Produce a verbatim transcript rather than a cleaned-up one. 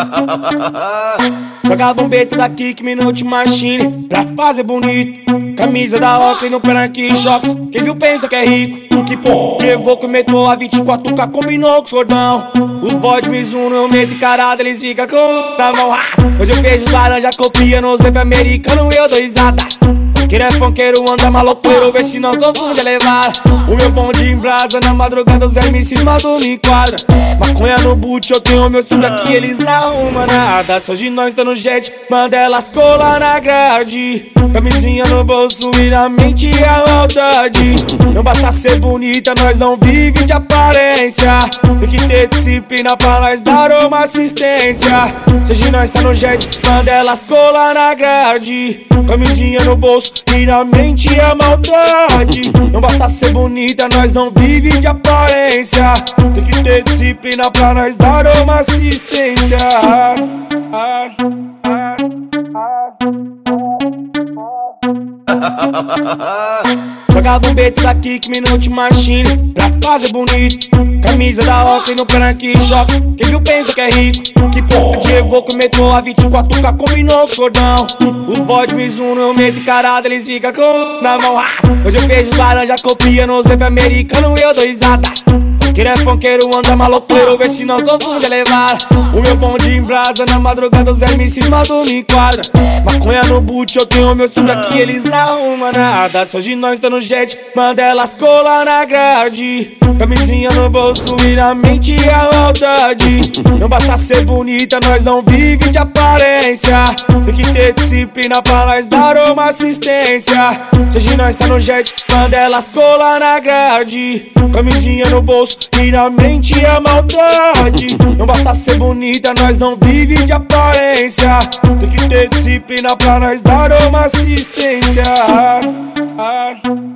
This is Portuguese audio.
Joga bombeta daqui que Minute Machine pra fazer bonito. Camisa da Oakley no Prank Shocks. Quem viu pensa que é rico. Que porra, levou que metrô a vinte e quatro K combinou com os cordão. Os boys me zoam, eu meto encarada, eles ficam com na mão. Ah, hoje eu vejo os laranja copia no zap americano, eu dou risada. Funkeiro é funkeiro, anda maloqueiro, vê se não confunde a levada. O meu bonde em brasa, na madrugada os M C mandam me enquadra. Maconha no boot, eu tenho meu tudo aqui, eles não arrumam nada. Se hoje nós tá no jet, manda elas colar na grade. Camisinha no bolso e na mente a maldade. Não basta ser bonita, nós não vive de aparência. Tem que ter disciplina pra nós dar uma assistência. Se hoje nós tá no jet, manda elas colar na grade. Camisinha no bolso e na mente a maldade. Não basta ser bonita, nós não vive de aparência. Tem que ter disciplina pra nós dar uma assistência. Joga bombeta daqui que Minute Machine pra fazer bonito. Camisa da Oakley no Prank Shocks. Quem viu pensa que é rico. Que porra de evoco metrô a vinte e quatro K combinou com o cordão. Os boys me zoam, eu meto encarada, eles ficam com na mão. Ah, hoje eu vejo os laranja copia no zap americano, eu dou risada. Funkeiro é funkeiro, anda maloqueiro, vê se não confunde a levada. O meu bonde em brasa, na madrugada os M C mandam me enquadra. Maconha no boot, eu tenho meu tudo aqui, eles não arrumam nada. Se hoje nós tá no jet, manda elas colar na grade. Camisinha no bolso e na mente a maldade. Não basta ser bonita, nós não vive de aparência. Tem que ter disciplina pra nós dar uma assistência. Se hoje nós tá no jet, manda elas colar na grade. Camisinha no bolso e na mente a maldade. Não basta ser bonita, nós não vive de aparência. Tem que ter disciplina pra nós dar uma assistência.